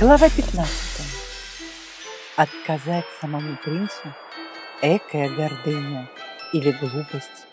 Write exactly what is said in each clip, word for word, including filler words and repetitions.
Глава пятнадцатая. Отказать самому принцу? Экая гордыня или глупость?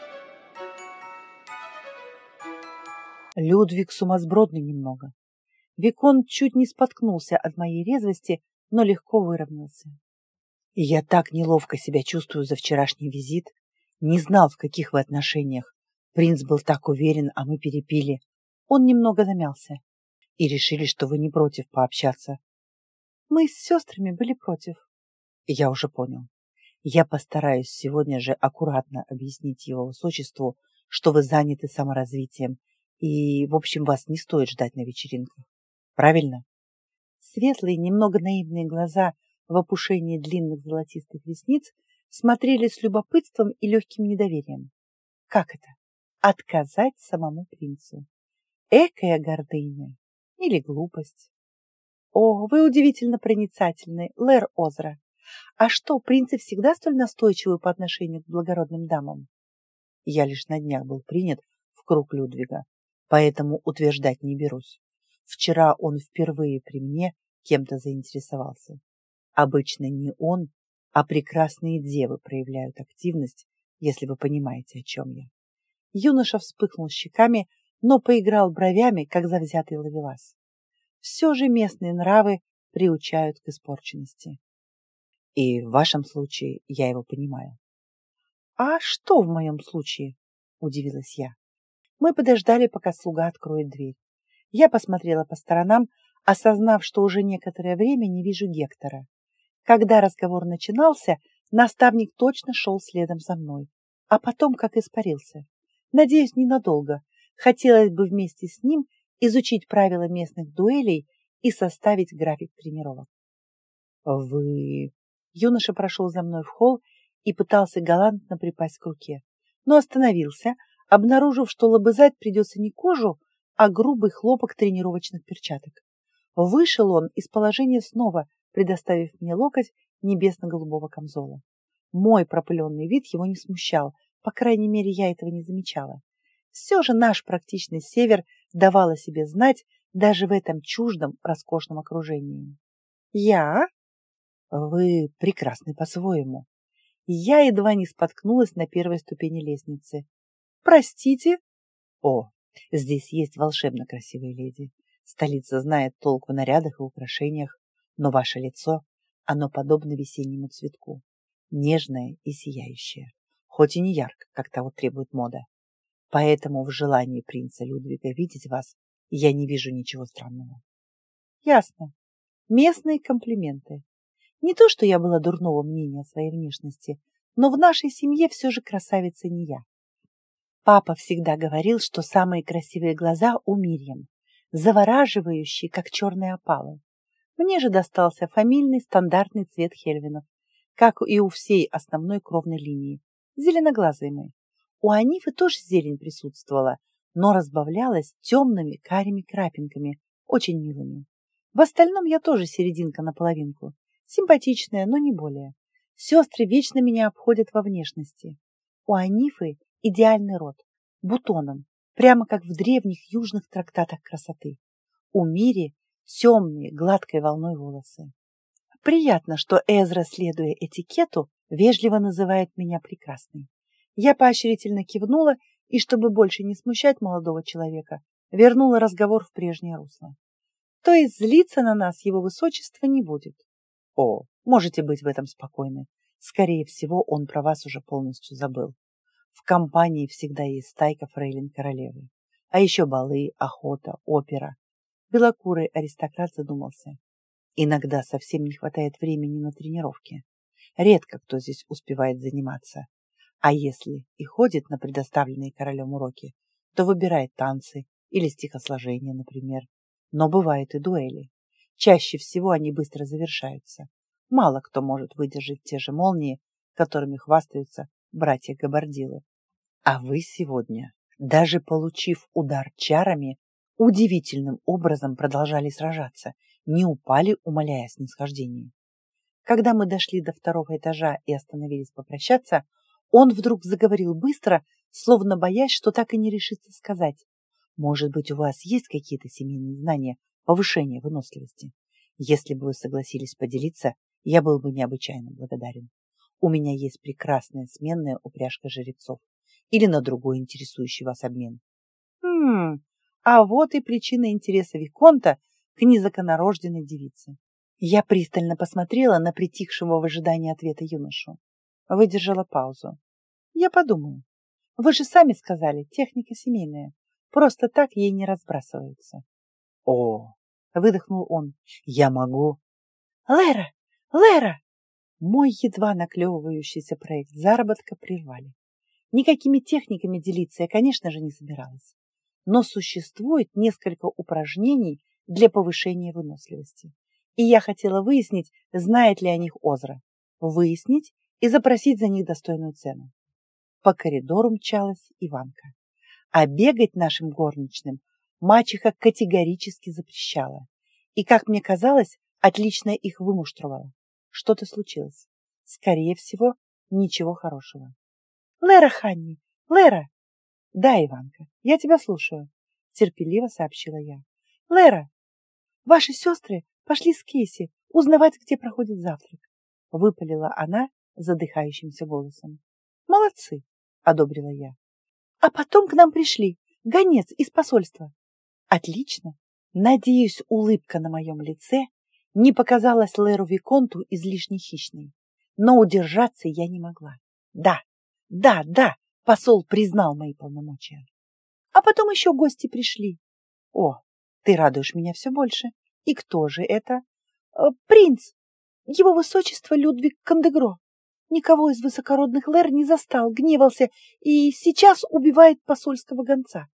Людвиг сумасбродный немного. Виконт чуть не споткнулся от моей резвости, но легко выровнялся. И я так неловко себя чувствую за вчерашний визит. Не знал, в каких вы отношениях. Принц был так уверен, а мы перепили. Он немного замялся. И решили, что вы не против пообщаться. Мы с сестрами были против. Я уже понял. Я постараюсь сегодня же аккуратно объяснить его высочеству, что вы заняты саморазвитием, и, в общем, вас не стоит ждать на вечеринках. Правильно? Светлые, немного наивные глаза в опушении длинных золотистых ресниц смотрели с любопытством и легким недоверием. Как это? Отказать самому принцу? Экая гордыня или глупость? О, вы удивительно проницательны, Лэр Озра. А что, принцы всегда столь настойчивы по отношению к благородным дамам? Я лишь на днях был принят в круг Людвига, поэтому утверждать не берусь. Вчера он впервые при мне кем-то заинтересовался. Обычно не он, а прекрасные девы проявляют активность, если вы понимаете, о чем я. Юноша вспыхнул щеками, но поиграл бровями, как завзятый ловелас. Все же местные нравы приучают к испорченности. И в вашем случае я его понимаю. А что в моем случае? Удивилась я. Мы подождали, пока слуга откроет дверь. Я посмотрела по сторонам, осознав, что уже некоторое время не вижу Гектора. Когда разговор начинался, наставник точно шел следом за мной, а потом как испарился. Надеюсь, ненадолго. Хотелось бы вместе с ним изучить правила местных дуэлей и составить график тренировок. Вы... Юноша прошел за мной в холл и пытался галантно припасть к руке, но остановился, обнаружив, что лобызать придется не кожу, а грубый хлопок тренировочных перчаток. Вышел он из положения снова, предоставив мне локоть небесно-голубого камзола. Мой пропыленный вид его не смущал, по крайней мере, я этого не замечала. Все же наш практичный север давал о себе знать даже в этом чуждом, роскошном окружении. Я? Вы прекрасны по-своему. Я едва не споткнулась на первой ступени лестницы. Простите? О, здесь есть волшебно красивые леди. Столица знает толк в нарядах и украшениях, но ваше лицо, оно подобно весеннему цветку, нежное и сияющее, хоть и не ярко, как того требует мода. Поэтому в желании принца Людвига видеть вас я не вижу ничего странного. Ясно. Местные комплименты. Не то, что я была дурного мнения о своей внешности, но в нашей семье все же красавица не я. Папа всегда говорил, что самые красивые глаза у Мирьям, завораживающие, как черные опалы. Мне же достался фамильный стандартный цвет Хельвинов, как и у всей основной кровной линии, зеленоглазые мы. У Анифы тоже зелень присутствовала, но разбавлялась темными карими крапинками, очень милыми. В остальном я тоже серединка на половинку, симпатичная, но не более. Сестры вечно меня обходят во внешности. У Анифы идеальный рот, бутоном, прямо как в древних южных трактатах красоты. У Мири темные, гладкой волной волосы. Приятно, что Эзра, следуя этикету, вежливо называет меня прекрасной. Я поощрительно кивнула и, чтобы больше не смущать молодого человека, вернула разговор в прежнее русло. То есть злиться на нас его высочество не будет. О, можете быть в этом спокойны. Скорее всего, он про вас уже полностью забыл. В компании всегда есть стайка фрейлин королевы. А еще балы, охота, опера. Белокурый аристократ задумался. Иногда совсем не хватает времени на тренировки. Редко кто здесь успевает заниматься. А если и ходит на предоставленные королем уроки, то выбирает танцы или стихосложение, например. Но бывают и дуэли. Чаще всего они быстро завершаются. Мало кто может выдержать те же молнии, которыми хвастаются братья Габардилы. А вы сегодня, даже получив удар чарами, удивительным образом продолжали сражаться, не упали, умоляя о снисхождении. Когда мы дошли до второго этажа и остановились попрощаться, он вдруг заговорил быстро, словно боясь, что так и не решится сказать. Может быть, у вас есть какие-то семейные знания повышения выносливости? Если бы вы согласились поделиться, я был бы необычайно благодарен. У меня есть прекрасная сменная упряжка жеребцов или на другой интересующий вас обмен. Хм, а вот и причина интереса Виконта к незаконнорожденной девице. Я пристально посмотрела на притихшего в ожидании ответа юношу. Выдержала паузу. Я подумаю. Вы же сами сказали, техника семейная. Просто так ей не разбрасываются. О, выдохнул он. Я могу. Лера! Лера! Мой едва наклевывающийся проект заработка прервали. Никакими техниками делиться я, конечно же, не собиралась. Но существует несколько упражнений для повышения выносливости. И я хотела выяснить, знает ли о них Озра. Выяснить и запросить за них достойную цену. По коридору мчалась Иванка. А бегать нашим горничным мачеха категорически запрещала. И, как мне казалось, отлично их вымуштровала. Что-то случилось. Скорее всего, ничего хорошего. Лера Ханни! Лера! Да, Иванка, я тебя слушаю, терпеливо сообщила я. Лера, ваши сестры пошли с Кейси узнавать, где проходит завтрак. Выпалила она задыхающимся голосом. Молодцы, одобрила я. А потом к нам пришли гонец из посольства. Отлично. Надеюсь, улыбка на моем лице не показалась Леру Виконту излишне хищной. Но удержаться я не могла. Да, да, да, посол признал мои полномочия. А потом еще гости пришли. О, ты радуешь меня все больше. И кто же это? Принц, его высочество Людвиг Кандегро. Никого из высокородных Лэр не застал, гневался и сейчас убивает посольского гонца.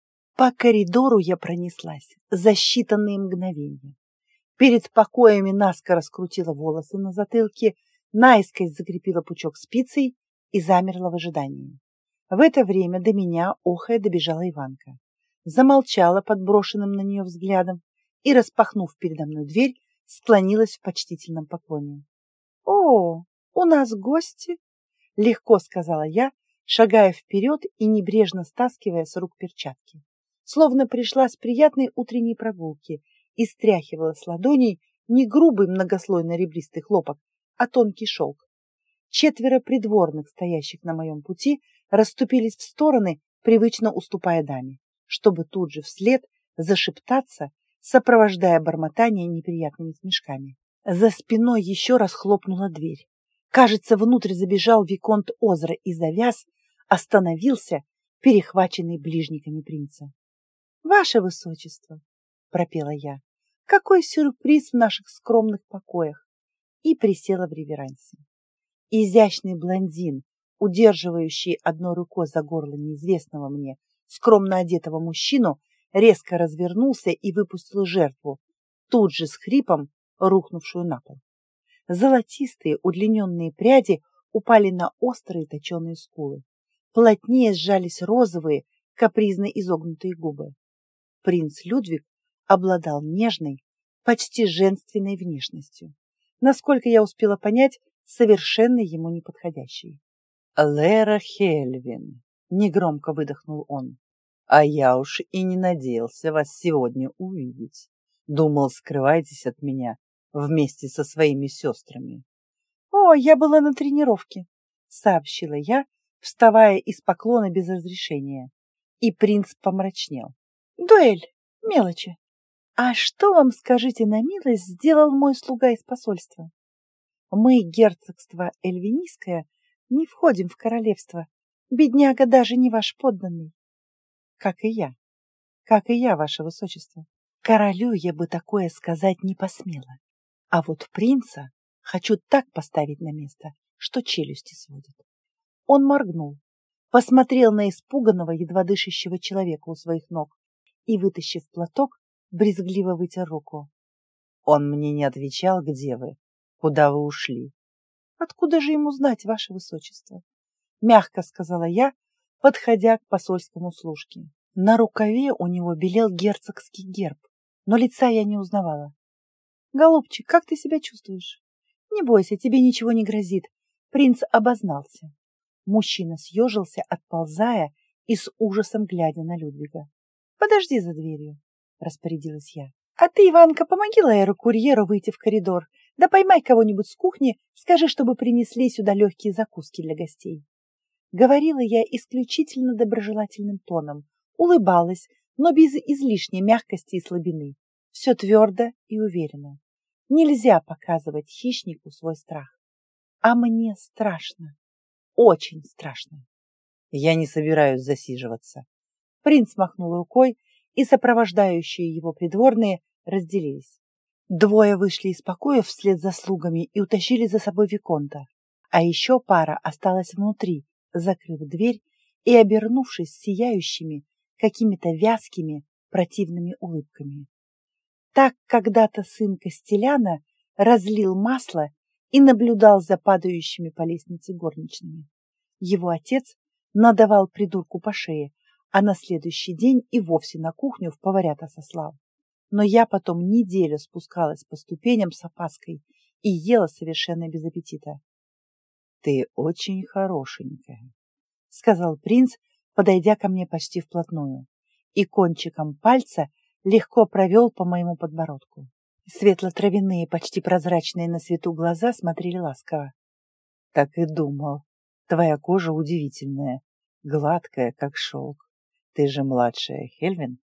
По коридору я пронеслась за считанные мгновения. Перед покоями наскоро скрутила волосы на затылке, наискось закрепила пучок спицей и замерла в ожидании. В это время до меня, охая, добежала Иванка. Замолчала под брошенным на нее взглядом и, распахнув передо мной дверь, склонилась в почтительном поклоне. — О, у нас гости! — легко сказала я, шагая вперед и небрежно стаскивая с рук перчатки. Словно пришла с приятной утренней прогулки и стряхивала с ладоней не грубый многослойно ребристый хлопок, а тонкий шелк. Четверо придворных, стоящих на моем пути, расступились в стороны, привычно уступая даме, чтобы тут же вслед зашептаться, сопровождая бормотание неприятными смешками. За спиной еще раз хлопнула дверь. Кажется, внутрь забежал виконт Озра и завяз, остановился, перехваченный ближниками принца. — Ваше высочество, — пропела я, — какой сюрприз в наших скромных покоях! И присела в реверансе. Изящный блондин, удерживающий одной рукой за горло неизвестного мне, скромно одетого мужчину, резко развернулся и выпустил жертву, тут же с хрипом рухнувшую на пол. Золотистые удлиненные пряди упали на острые точеные скулы. Плотнее сжались розовые, капризно изогнутые губы. Принц Людвиг обладал нежной, почти женственной внешностью. Насколько я успела понять, совершенно ему неподходящей. «Лера Хельвин», — негромко выдохнул он, — «а я уж и не надеялся вас сегодня увидеть. Думал, скрываетесь от меня вместе со своими сестрами». «О, я была на тренировке», — сообщила я, вставая из поклона без разрешения. И принц помрачнел. «Дуэль, мелочи. А что вам, скажите на милость, сделал мой слуга из посольства? Мы, герцогство Эльвинийское, не входим в королевство. Бедняга даже не ваш подданный». «Как и я. Как и я, ваше высочество. Королю я бы такое сказать не посмела. А вот принца хочу так поставить на место, что челюсти сводит». Он моргнул, посмотрел на испуганного, едва дышащего человека у своих ног и, вытащив платок, брезгливо вытер руку. «Он мне не отвечал, где вы, куда вы ушли». «Откуда же ему знать, ваше высочество?» — мягко сказала я, подходя к посольскому служке. На рукаве у него белел герцогский герб, но лица я не узнавала. «Голубчик, как ты себя чувствуешь? Не бойся, тебе ничего не грозит». Принц обознался. Мужчина съежился, отползая и с ужасом глядя на Людвига. «Подожди за дверью», — распорядилась я. А ты, Иванка, помоги лаэру-курьеру выйти в коридор, да поймай кого-нибудь с кухни, скажи, чтобы принесли сюда легкие закуски для гостей. Говорила я исключительно доброжелательным тоном, улыбалась, но без излишней мягкости и слабины. Все твердо и уверенно. Нельзя показывать хищнику свой страх. А мне страшно, очень страшно. Я не собираюсь засиживаться. Принц махнул рукой, и сопровождающие его придворные разделились. Двое вышли из покоя вслед за слугами и утащили за собой виконта, а еще пара осталась внутри, закрыв дверь и обернувшись сияющими, какими-то вязкими, противными улыбками. Так когда-то сын Костеляна разлил масло и наблюдал за падающими по лестнице горничными. Его отец надавал придурку по шее, а на следующий день и вовсе на кухню в поварята сослал. Но я потом неделю спускалась по ступеням с опаской и ела совершенно без аппетита. — Ты очень хорошенькая, — сказал принц, подойдя ко мне почти вплотную, и кончиком пальца легко провел по моему подбородку. Светло-травяные, почти прозрачные на свету глаза смотрели ласково. — Так и думал. Твоя кожа удивительная, гладкая, как шелк. Ты же младшая Хельвин?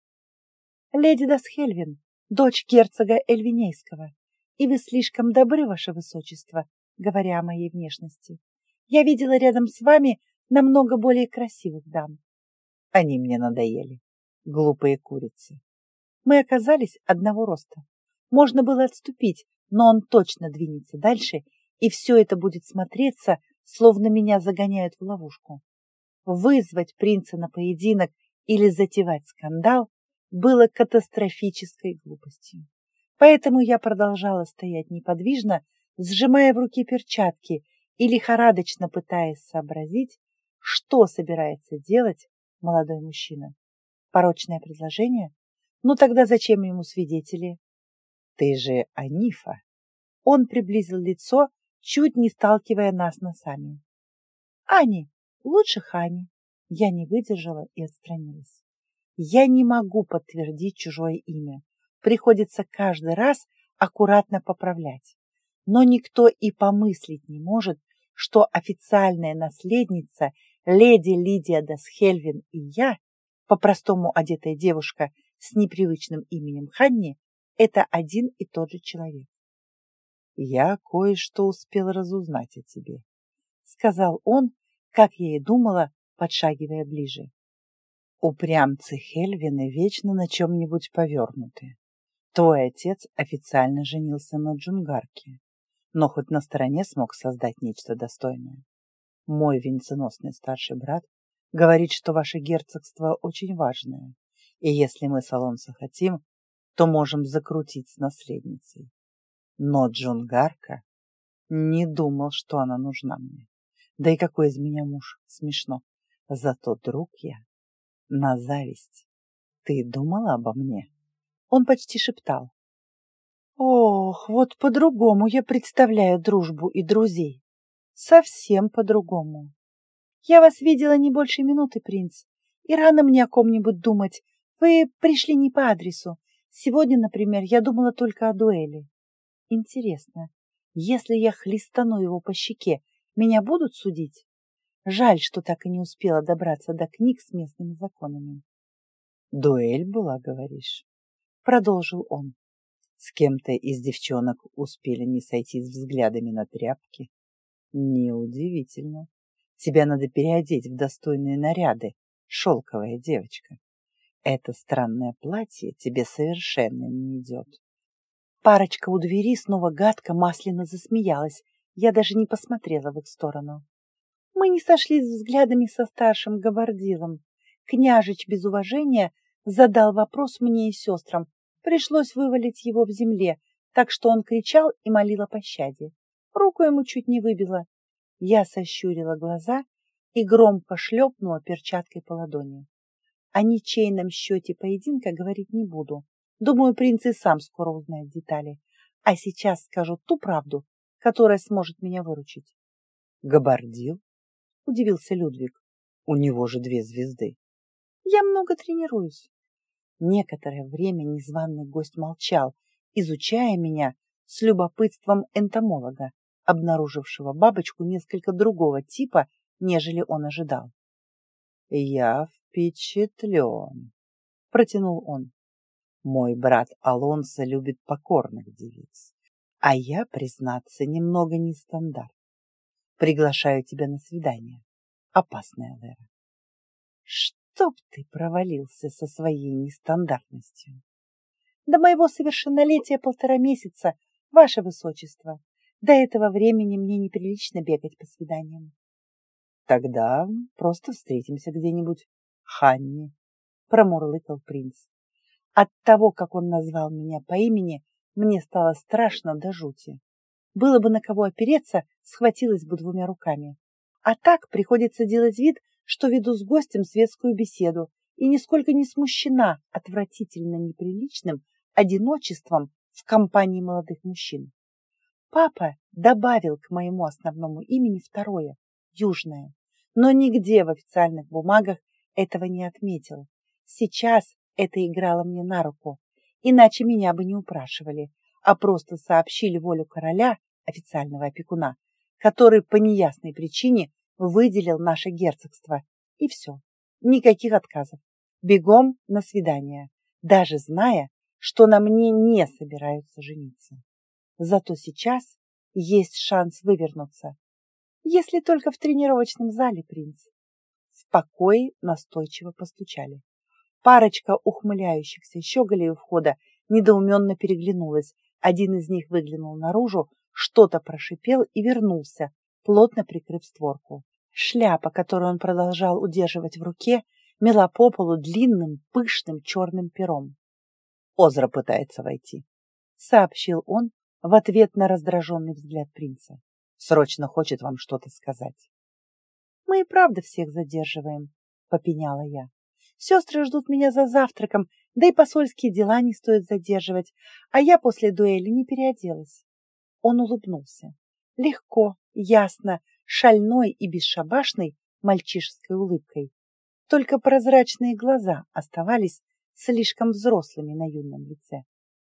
— Леди Дасхельвин, дочь герцога Эльвинейского, и вы слишком добры, ваше высочество, говоря о моей внешности. Я видела рядом с вами намного более красивых дам. Они мне надоели, глупые курицы. Мы оказались одного роста. Можно было отступить, но он точно двинется дальше, и все это будет смотреться, словно меня загоняют в ловушку. Вызвать принца на поединок или затевать скандал было катастрофической глупостью. Поэтому я продолжала стоять неподвижно, сжимая в руке перчатки и лихорадочно пытаясь сообразить, что собирается делать молодой мужчина. Порочное предложение? Ну тогда зачем ему свидетели? Ты же Анифа. Он приблизил лицо, чуть не сталкивая нас носами. Ани, лучше Хани. Я не выдержала и отстранилась. Я не могу подтвердить чужое имя. Приходится каждый раз аккуратно поправлять. Но никто и помыслить не может, что официальная наследница леди Лидия Дасхельвин и я, по-простому одетая девушка с непривычным именем Ханни, это один и тот же человек. Я кое-что успел разузнать о тебе, сказал он, как я и думала, подшагивая ближе. Упрямцы Хельвины вечно на чем-нибудь повернуты. Твой отец официально женился на Джунгарке, но хоть на стороне смог создать нечто достойное. Мой венценосный старший брат говорит, что ваше герцогство очень важное, и если мы с Алонсо хотим, то можем закрутить с наследницей. Но Джунгарка не думал, что она нужна мне. Да и какой из меня муж, смешно. Зато друг я. На зависть. Ты думала обо мне? Он почти шептал. Ох, вот по-другому я представляю дружбу и друзей. Совсем по-другому. Я вас видела не больше минуты, принц, и рано мне о ком-нибудь думать. Вы пришли не по адресу. Сегодня, например, я думала только о дуэли. Интересно, если я хлестану его по щеке, меня будут судить? Жаль, что так и не успела добраться до книг с местными законами. Дуэль была, говоришь? Продолжил он. С кем-то из девчонок успели не сойтись взглядами на тряпки? Неудивительно. Тебя надо переодеть в достойные наряды, шелковая девочка. Это странное платье тебе совершенно не идет. Парочка у двери снова гадко масляно засмеялась. Я даже не посмотрела в их сторону. Мы не сошлись взглядами со старшим габардилом. Княжич без уважения задал вопрос мне и сестрам. Пришлось вывалить его в земле, так что он кричал и молил о пощаде. Руку ему чуть не выбила. Я сощурила глаза и громко шлепнула перчаткой по ладони. О ничейном счете поединка говорить не буду. Думаю, принц и сам скоро узнает детали. А сейчас скажу ту правду, которая сможет меня выручить. Габардил? Удивился Людвиг. У него же две звезды. Я много тренируюсь. Некоторое время незваный гость молчал, изучая меня с любопытством энтомолога, обнаружившего бабочку несколько другого типа, нежели он ожидал. «Я впечатлен», — протянул он. «Мой брат Алонсо любит покорных девиц, а я, признаться, немного нестандарт. Приглашаю тебя на свидание, опасная Лера». «Чтоб ты провалился со своей нестандартностью!» «До моего совершеннолетия полтора месяца, ваше высочество. До этого времени мне неприлично бегать по свиданиям». «Тогда просто встретимся где-нибудь, Ханни», — промурлыкал принц. От того, как он назвал меня по имени, мне стало страшно до жути. Было бы на кого опереться, схватилась бы двумя руками. А так приходится делать вид, что веду с гостем светскую беседу и нисколько не смущена отвратительно неприличным одиночеством в компании молодых мужчин. Папа добавил к моему основному имени второе, Южное, но нигде в официальных бумагах этого не отметил. Сейчас это играло мне на руку, иначе меня бы не упрашивали, а просто сообщили волю короля, официального опекуна, который по неясной причине выделил наше герцогство. И все. Никаких отказов. Бегом на свидание, даже зная, что на мне не собираются жениться. Зато сейчас есть шанс вывернуться. Если только в тренировочном зале, принц. В покое настойчиво постучали. Парочка ухмыляющихся щеголей у входа недоуменно переглянулась. Один из них выглянул наружу, что-то прошипел и вернулся, плотно прикрыв створку. Шляпа, которую он продолжал удерживать в руке, мела по полу длинным, пышным черным пером. «Озра пытается войти», — сообщил он в ответ на раздраженный взгляд принца. «Срочно хочет вам что-то сказать». «Мы и правда всех задерживаем», — попеняла я. «Сестры ждут меня за завтраком, да и посольские дела не стоит задерживать, а я после дуэли не переоделась». Он улыбнулся. Легко, ясно, шальной и бесшабашной мальчишеской улыбкой. Только прозрачные глаза оставались слишком взрослыми на юном лице.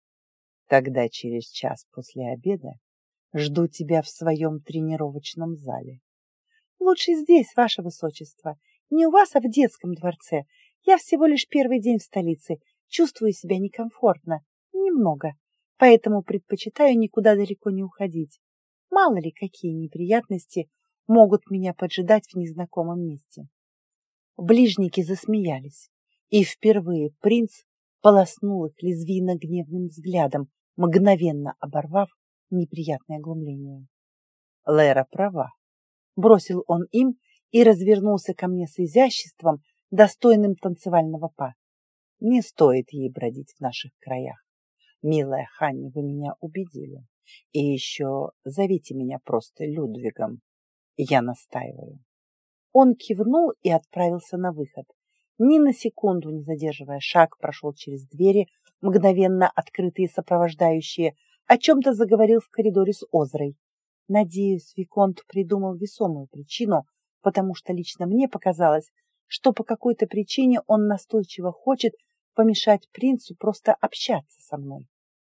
«Тогда через час после обеда жду тебя в своем тренировочном зале». «Лучше здесь, ваше высочество. Не у вас, а в детском дворце. Я всего лишь первый день в столице. Чувствую себя некомфортно. Немного. Поэтому предпочитаю никуда далеко не уходить. Мало ли, какие неприятности могут меня поджидать в незнакомом месте». Ближники засмеялись, и впервые принц полоснул их лезвийно-гневным взглядом, мгновенно оборвав неприятное глумление. «Лера права», — бросил он им и развернулся ко мне с изяществом, достойным танцевального па. «Не стоит ей бродить в наших краях. Милая Ханни, вы меня убедили. И еще зовите меня просто Людвигом. Я настаиваю». Он кивнул и отправился на выход. Ни на секунду не задерживая шаг, прошел через двери, мгновенно открытые сопровождающие, о чем-то заговорил в коридоре с Озрой. Надеюсь, виконт придумал весомую причину, потому что лично мне показалось, что по какой-то причине он настойчиво хочет помешать принцу просто общаться со мной.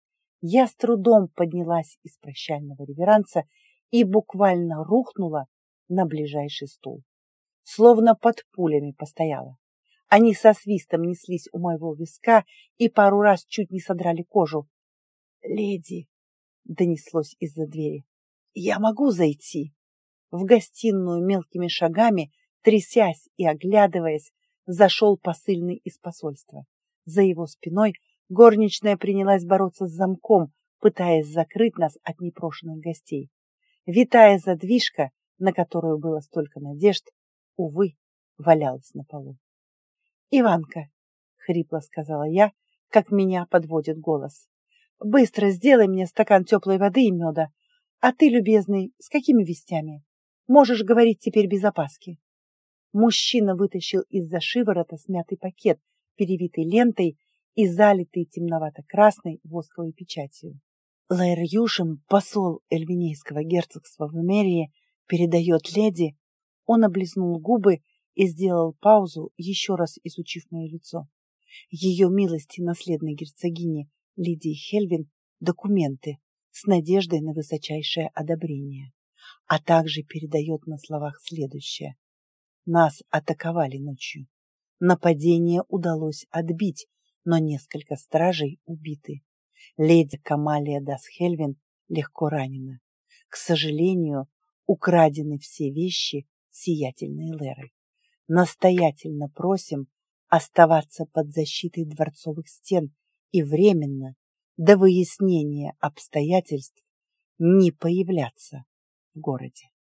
Я с трудом поднялась из прощального реверанса и буквально рухнула на ближайший стул. Словно под пулями постояла. Они со свистом неслись у моего виска и пару раз чуть не содрали кожу. «Леди!» — донеслось из-за двери. «Я могу зайти?» В гостиную мелкими шагами, трясясь и оглядываясь, зашел посыльный из посольства. За его спиной горничная принялась бороться с замком, пытаясь закрыть нас от непрошенных гостей. Витая задвижка, на которую было столько надежд, увы, валялась на полу. «Иванка», — хрипло сказала я, как меня подводит голос, — «быстро сделай мне стакан теплой воды и меда. А ты, любезный, с какими вестями? Можешь говорить теперь без опаски». Мужчина вытащил из-за шиворота смятый пакет, перевитый лентой и залитый темновато-красной восковой печатью. «Лэр Юшем, посол Эльвинейского герцогства в Эмерии, передает леди». Он облизнул губы и сделал паузу, еще раз изучив мое лицо. ее милости наследной герцогини Лидии Хельвин документы с надеждой на высочайшее одобрение, а также передает на словах следующее. Нас атаковали ночью. Нападение удалось отбить, но несколько стражей убиты. Леди Камалия Дасхельвин легко ранена. К сожалению, украдены все вещи сиятельной Леры. Настоятельно просим оставаться под защитой дворцовых стен и временно, до выяснения обстоятельств, не появляться в городе.